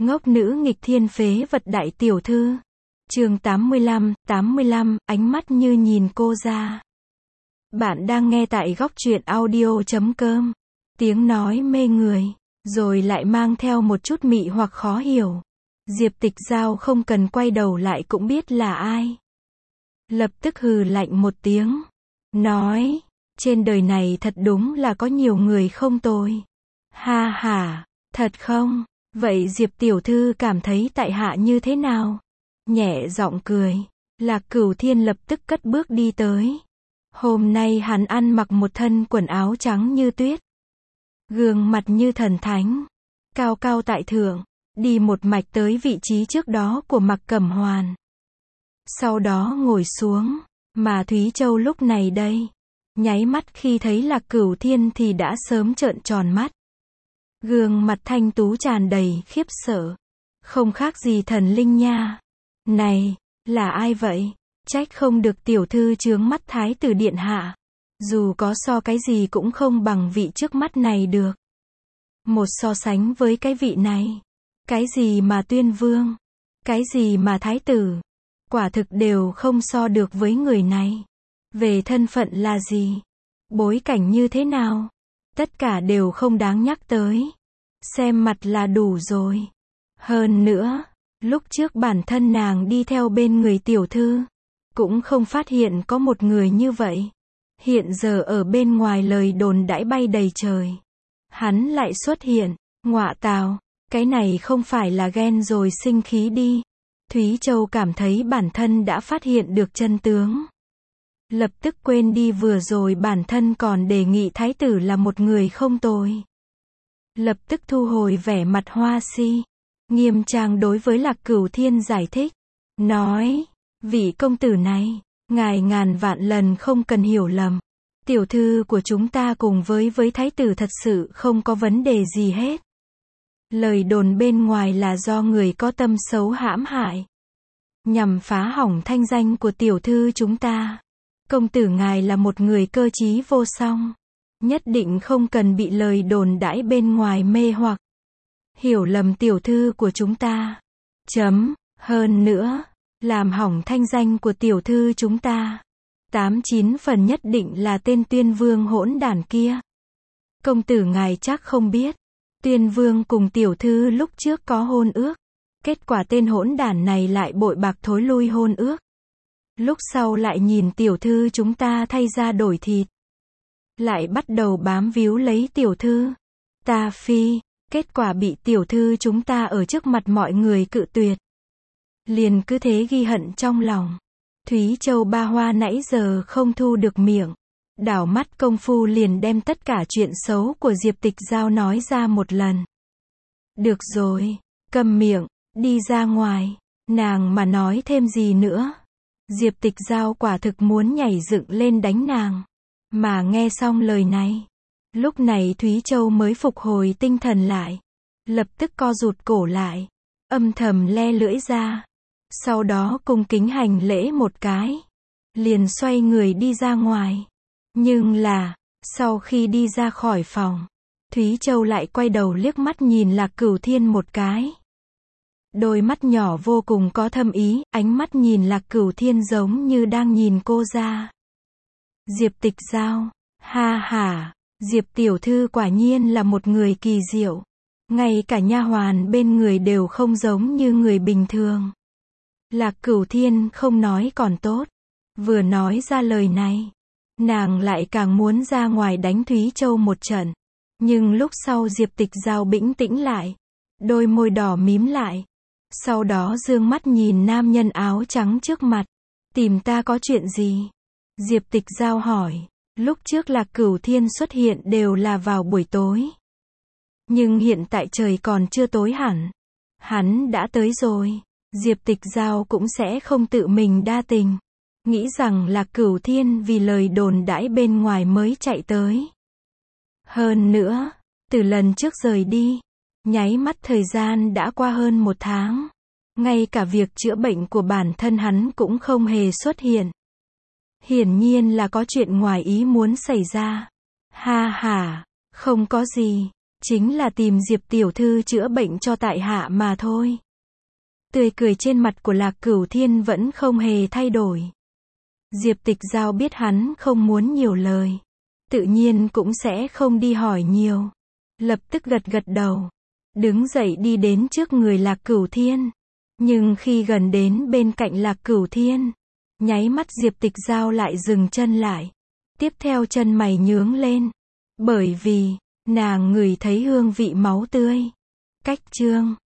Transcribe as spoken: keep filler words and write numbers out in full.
Ngốc nữ nghịch thiên phế vật đại tiểu thư. Chương tám mươi lăm, tám mươi lăm, ánh mắt như nhìn cô ra. Bạn đang nghe tại góc truyện audio chấm com. Tiếng nói mê người, rồi lại mang theo một chút mị hoặc khó hiểu. Diệp Tịch Giao không cần quay đầu lại cũng biết là ai. Lập tức hừ lạnh một tiếng. Nói, trên đời này thật đúng là có nhiều người không tồi. Ha ha, thật không? Vậy Diệp tiểu thư cảm thấy tại hạ như thế nào? Nhẹ giọng cười. Lạc Cửu Thiên lập tức cất bước đi tới. Hôm nay hắn ăn mặc một thân quần áo trắng như tuyết. Gương mặt như thần thánh. Cao cao tại thượng. Đi một mạch tới vị trí trước đó của Mạc Cẩm Hoàn. Sau đó ngồi xuống. Mà Thúy Châu lúc này đây. Nháy mắt khi thấy Lạc Cửu Thiên thì đã sớm trợn tròn mắt. Gương mặt thanh tú tràn đầy khiếp sợ. Không khác gì thần linh nha. Này, là ai vậy? Trách không được tiểu thư chướng mắt thái tử điện hạ. Dù có so cái gì cũng không bằng vị trước mắt này được. Một so sánh với cái vị này. Cái gì mà tuyên vương? Cái gì mà thái tử? Quả thực đều không so được với người này. Về thân phận là gì? Bối cảnh như thế nào? Tất cả đều không đáng nhắc tới. Xem mặt là đủ rồi. Hơn nữa, lúc trước bản thân nàng đi theo bên người tiểu thư, cũng không phát hiện có một người như vậy. Hiện giờ ở bên ngoài lời đồn đãi bay đầy trời. Hắn lại xuất hiện, ngọa tào, cái này không phải là ghen rồi sinh khí đi. Thúy Châu cảm thấy bản thân đã phát hiện được chân tướng. Lập tức quên đi vừa rồi bản thân còn đề nghị thái tử là một người không tồi. Lập tức thu hồi vẻ mặt hoa si. Nghiêm trang đối với Lạc Cửu Thiên giải thích. Nói, vị công tử này, ngài ngàn vạn lần không cần hiểu lầm. Tiểu thư của chúng ta cùng với với thái tử thật sự không có vấn đề gì hết. Lời đồn bên ngoài là do người có tâm xấu hãm hại. Nhằm phá hỏng thanh danh của tiểu thư chúng ta. Công tử ngài là một người cơ trí vô song. Nhất định không cần bị lời đồn đãi bên ngoài mê hoặc. Hiểu lầm tiểu thư của chúng ta. Chấm, hơn nữa, làm hỏng thanh danh của tiểu thư chúng ta. Tám chín phần nhất định là tên Tuyên Vương hỗn đản kia. Công tử ngài chắc không biết. Tuyên Vương cùng tiểu thư lúc trước có hôn ước. Kết quả tên hỗn đản này lại bội bạc thối lui hôn ước. Lúc sau lại nhìn tiểu thư chúng ta thay ra đổi thịt. Lại bắt đầu bám víu lấy tiểu thư. Ta phi, kết quả bị tiểu thư chúng ta ở trước mặt mọi người cự tuyệt. Liền cứ thế ghi hận trong lòng. Thúy Châu ba hoa nãy giờ không thu được miệng. Đảo mắt công phu liền đem tất cả chuyện xấu của Diệp Tịch Giao nói ra một lần. Được rồi, câm miệng, đi ra ngoài. Nàng mà nói thêm gì nữa. Diệp Tịch Giao quả thực muốn nhảy dựng lên đánh nàng. Mà nghe xong lời này. Lúc này Thúy Châu mới phục hồi tinh thần lại. Lập tức co rụt cổ lại. Âm thầm le lưỡi ra. Sau đó cung kính hành lễ một cái. Liền xoay người đi ra ngoài. Nhưng là, sau khi đi ra khỏi phòng, Thúy Châu lại quay đầu liếc mắt nhìn Lạc Cửu Thiên một cái. Đôi mắt nhỏ vô cùng có thâm ý, ánh mắt nhìn Lạc Cửu Thiên giống như đang nhìn cô ra. Diệp Tịch Giao, ha ha, Diệp tiểu thư quả nhiên là một người kỳ diệu. Ngay cả nha hoàn bên người đều không giống như người bình thường. Lạc Cửu Thiên không nói còn tốt. Vừa nói ra lời này, nàng lại càng muốn ra ngoài đánh Thúy Châu một trận. Nhưng lúc sau Diệp Tịch Giao bĩnh tĩnh lại. Đôi môi đỏ mím lại. Sau đó dương mắt nhìn nam nhân áo trắng trước mặt. Tìm ta có chuyện gì? Diệp Tịch Giao hỏi. Lúc trước Lạc Cửu Thiên xuất hiện đều là vào buổi tối. Nhưng hiện tại trời còn chưa tối hẳn. Hắn đã tới rồi. Diệp Tịch Giao cũng sẽ không tự mình đa tình. Nghĩ rằng Lạc Cửu Thiên vì lời đồn đãi bên ngoài mới chạy tới. Hơn nữa, từ lần trước rời đi, nháy mắt thời gian đã qua hơn một tháng. Ngay cả việc chữa bệnh của bản thân hắn cũng không hề xuất hiện. Hiển nhiên là có chuyện ngoài ý muốn xảy ra. Ha ha, không có gì. Chính là tìm Diệp tiểu thư chữa bệnh cho tại hạ mà thôi. Tươi cười trên mặt của Lạc Cửu Thiên vẫn không hề thay đổi. Diệp Tịch Giao biết hắn không muốn nhiều lời, tự nhiên cũng sẽ không đi hỏi nhiều. Lập tức gật gật đầu, đứng dậy đi đến trước người Lạc Cửu Thiên. Nhưng khi gần đến bên cạnh Lạc Cửu Thiên, nháy mắt Diệp Tịch Giao lại dừng chân lại. Tiếp theo chân mày nhướng lên, bởi vì nàng ngửi thấy hương vị máu tươi. Cách chương